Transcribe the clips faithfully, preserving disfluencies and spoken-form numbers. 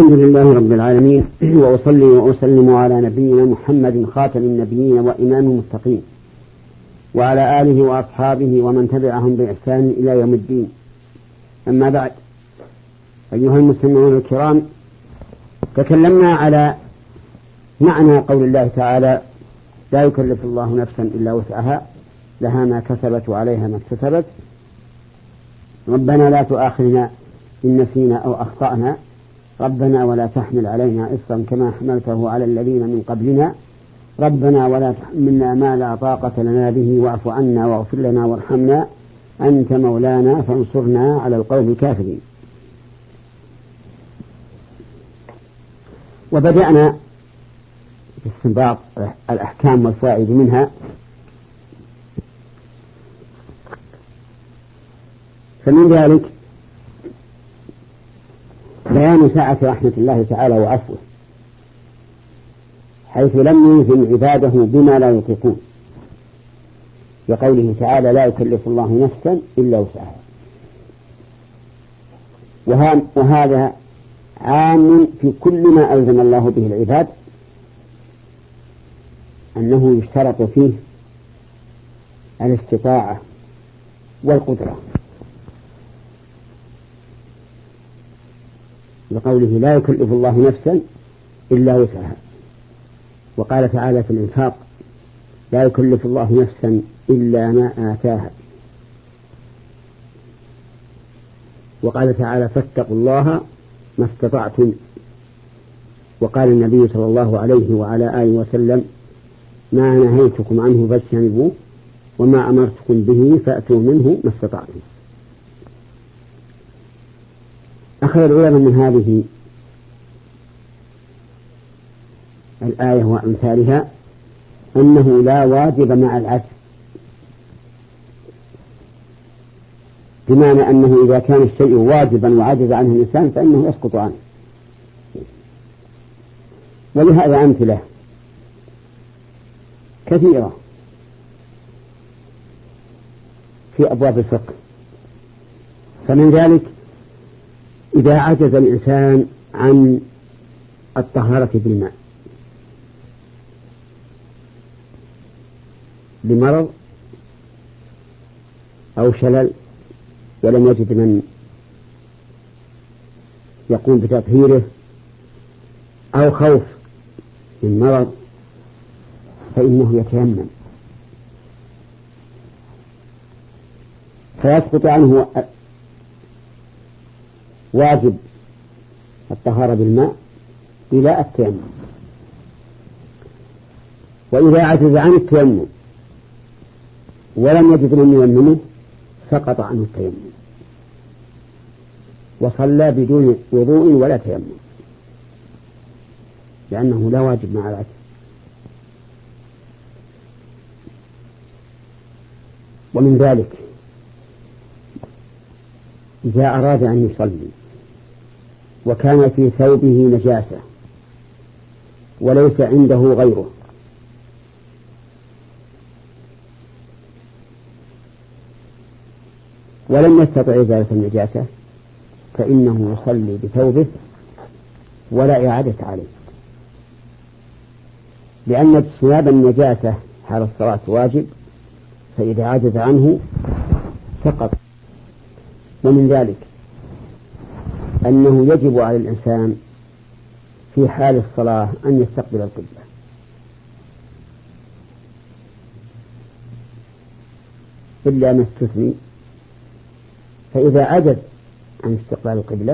الحمد لله رب العالمين، وأصلي وأسلم على نبينا محمد خاتم النبيين وإمام المتقين، وعلى آله وأصحابه ومن تبعهم بإحسان إلى يوم الدين. أما بعد، أيها المستمعون الكرام، تكلمنا على معنى قول الله تعالى: لا يكلف الله نفسا إلا وسعها، لها ما كسبت وعليها ما اكتسبت، ربنا لا تؤاخذنا إن نسينا أو أخطأنا، ربنا ولا تحمل علينا إصرا كما حملته على الذين من قبلنا، ربنا ولا تحملنا ما لا طاقة لنا به، واعف عنا واغفر لنا وارحمنا أنت مولانا فانصرنا على القوم الكافرين. وبدأنا باستنباط الأحكام والفوائد منها، فمن ذلك بيان سعة رحمة الله تعالى وعفوه، حيث لم يلزم عباده بما لا يطيقون، بقوله تعالى: لا يكلف الله نفسا إلا وسعها. وهذا عام في كل ما ألزم الله به العباد، أنه يشترط فيه الاستطاعة والقدرة، لقوله: لا يكلف الله نفسا إلا وسعها. وقال تعالى في الإنفاق: لا يكلف الله نفسا إلا ما آتاها. وقال تعالى: فاتقوا الله ما استطعتم. وقال النبي صلى الله عليه وعلى آله وسلم: ما نهيتكم عنه فاجتنبوه، وما أمرتكم به فأتوا منه ما استطعتم. أخذ العلماء من هذه الآية وأمثالها أنه لا واجب مع العجز، بمعنى أنه إذا كان الشيء واجبا وعجز عنه الإنسان فإنه يسقط عنه. ولهذا أمثلة كثيرة في أبواب الفقه. فمن ذلك: إذا عجز الإنسان عن الطهارة بالماء لمرض أو شلل ولم يجد من يقوم بتطهيره، أو خوف من مرض، فإنه يتيمم، فيسقط عنه واجب الطهارة بالماء إلى التيمم. وإذا عجز عن التيمم ولم يجد من ييممه سقط عنه التيمم، وصلى بدون وضوء ولا تيمم، لأنه لا واجب مع العجز. ومن ذلك: إذا أراد أن يصلي وكان في ثوبه نجاسة وليس عنده غيره، ولم يستطع إزالة النجاسة، فإنه يصلي بثوبه ولا إعادة عليه، لأن اجتناب النجاسة حال الصلاة واجب، فإذا عجز عنه سقط. ومن ذلك أنه يجب على الإنسان في حال الصلاة أن يستقبل القبلة، إلا ما استثني، فإذا عجز عن استقبال القبلة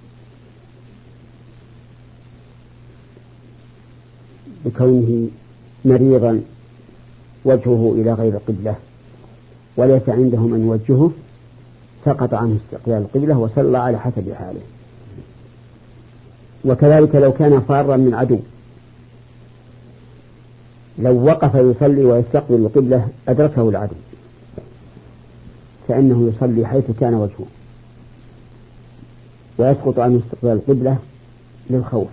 بكونه مريضا وجهه إلى غير القبلة وليس عنده من يوجهه، سقط عنه استقبال القبلة وصلى على حسب حاله. وكذلك لو كان فارا من عدو، لو وقف يصلي ويستقبل القبلة أدركه العدو، فإنه يصلي حيث كان وجهه، ويسقط عنه استقبال القبلة للخوف.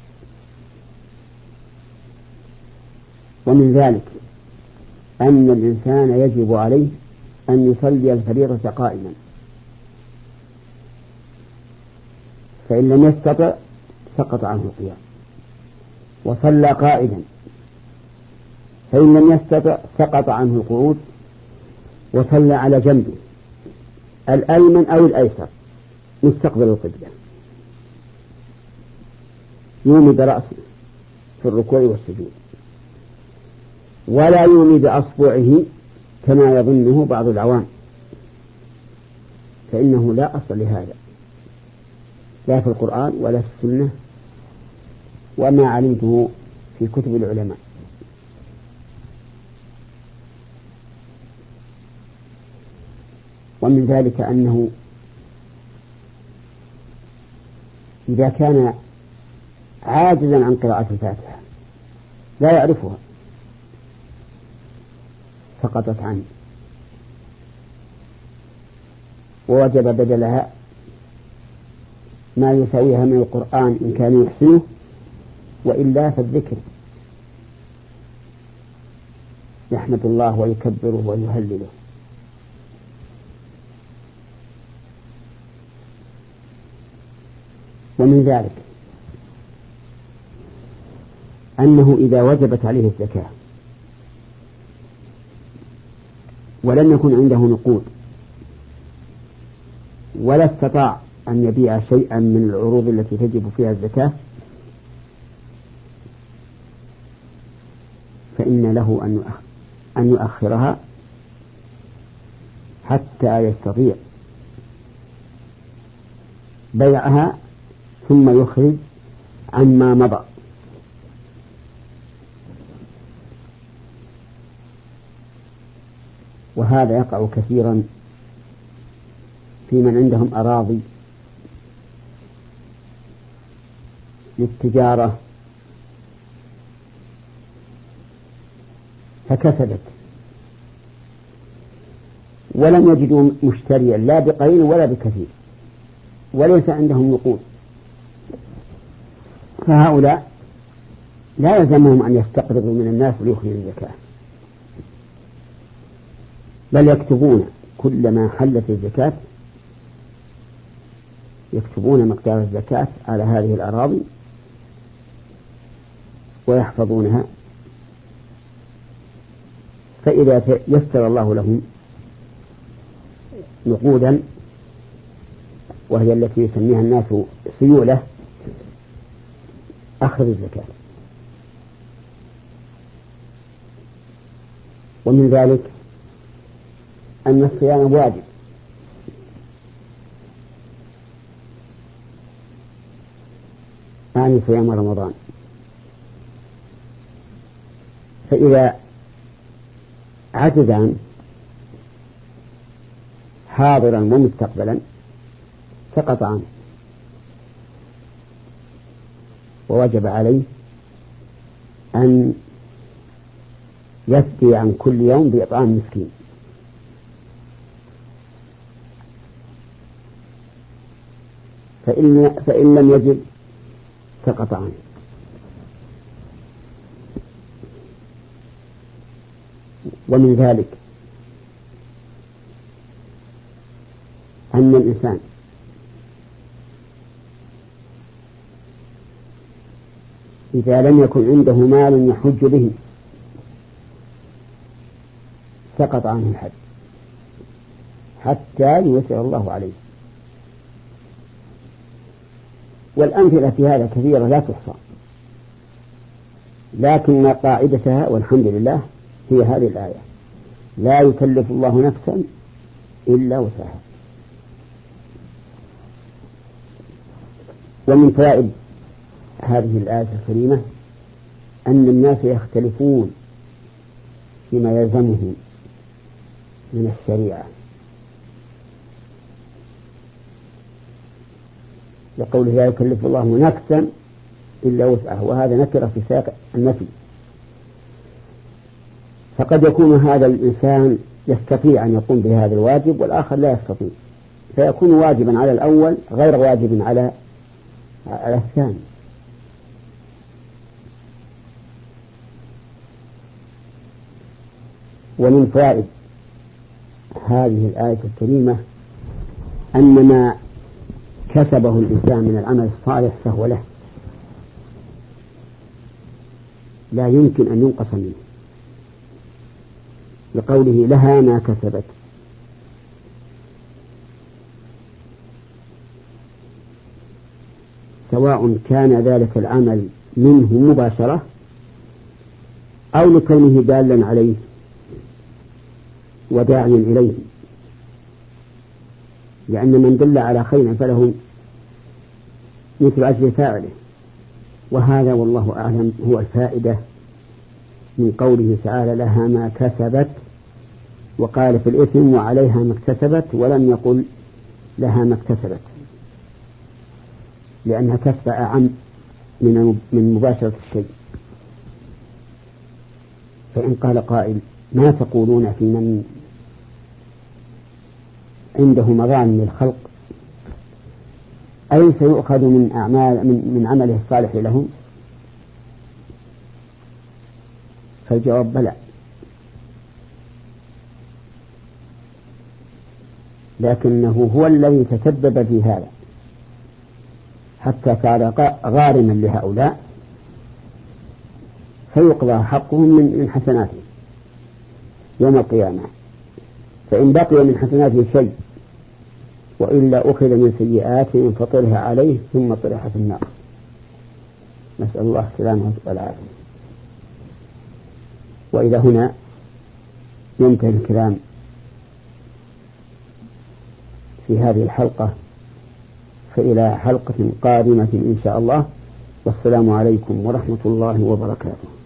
ومن ذلك أن الإنسان يجب عليه أن يصلي الفريضة قائما، فإن لم يستطع سقط عنه القيام، وصلى قائدا فإن لم يستطع سقط عنه القعود، وصلى على جنبه الأيمن أو الأيسر مستقبل القبلة، يومي برأسه في الركوع والسجود، ولا يومي بأصبعه كما يظنه بعض العوام، فإنه لا أصل لهذا لا في القرآن ولا في السنة وما علمته في كتب العلماء. ومن ذلك أنه إذا كان عاجزا عن قراءة الفاتحة لا يعرفها سقطت عنه، ووجب بدلها ما يساويها من القرآن إن كان يحسنه، وإلا فالذكر يحمد الله ويكبره ويهلله. ومن ذلك أنه إذا وجبت عليه الزكاة ولم يكن عنده نقود ولا استطاع أن يبيع شيئا من العروض التي تجب فيها الزكاة، فإن له أن يؤخرها حتى يستطيع بيعها ثم يخرج عما مضى. وهذا يقع كثيرا في من عندهم أراضي للتجارة فكسبت ولم يجدوا مشتريا لا بقليل ولا بكثير وليس عندهم نقود، فهؤلاء لا يلزمهم أن يستقرضوا من الناس ليخرجوا الزكاة، بل يكتبون كل ما حلت الزكاة، يكتبون مقدار الزكاة على هذه الأراضي ويحفظونها، فإذا يسر الله لهم نقودا وهي التي يسميها الناس سيولة أخذ الزكاة. ومن ذلك أن الصيام واجب، يعني صيام رمضان، فإذا عجزان حاضرا ومستقبلا سقط عنه، ووجب عليه أن يفدي عن كل يوم بإطعام مسكين. فإن, فإن لم يجد سقط عنه. ومن ذلك أن الإنسان إذا لم يكن عنده مال يحج به سقط عنه الحج حتى يوسع الله عليه. والأمثلة في هذا كثيرة لا تحصى، لكن قاعدتها والحمد لله هي هذه الآية: لا يكلف الله نفسا إلا وسعها. ومن فوائد هذه الآية الكريمة أن الناس يختلفون فيما يلزمهم من الشريعة، لقوله لا يكلف الله نفسا إلا وسعها، وهذا نكرة في سياق النفي، فقد يكون هذا الإنسان يستطيع أن يقوم بهذا الواجب والآخر لا يستطيع، فيكون واجبا على الأول غير واجب على على الثاني. ومن فوائد هذه الآية الكريمة أن ما كسبه الإنسان من العمل الصالح فهو له لا يمكن أن ينقص منه، لقوله لها ما كسبت. سواء كان ذلك العمل منه مباشرة أو لكونه دالا عليه وداعيا إليه، لأن من دل على خير فله مثل أجر فاعله. وهذا والله أعلم هو الفائدة من قوله تعالى لها ما كسبت، وقال في الإثم وعليها ما اكتسبت، ولم يقل لها ما اكتسبت، لأنها كسب أعم من مباشرة الشيء. فإن قال قائل ما تقولون في من عنده مظالم للخلق أي سيؤخذ من أعمال من, من عمله الصالح لهم؟ فالجواب بلى، لكنه هو الذي تسبب في هذا حتى صار غارما لهؤلاء، فيقضى حقهم من حسناته يوم القيامة. فإن بقي من حسناته شيء وإلا أخذ من سيئاتهم فطرح عليه ثم طرح في النار، نسأل الله السلامة والعافية. وإلى هنا ينتهي الكلام في هذه الحلقة، فإلى حلقة قادمة إن شاء الله، والسلام عليكم ورحمة الله وبركاته.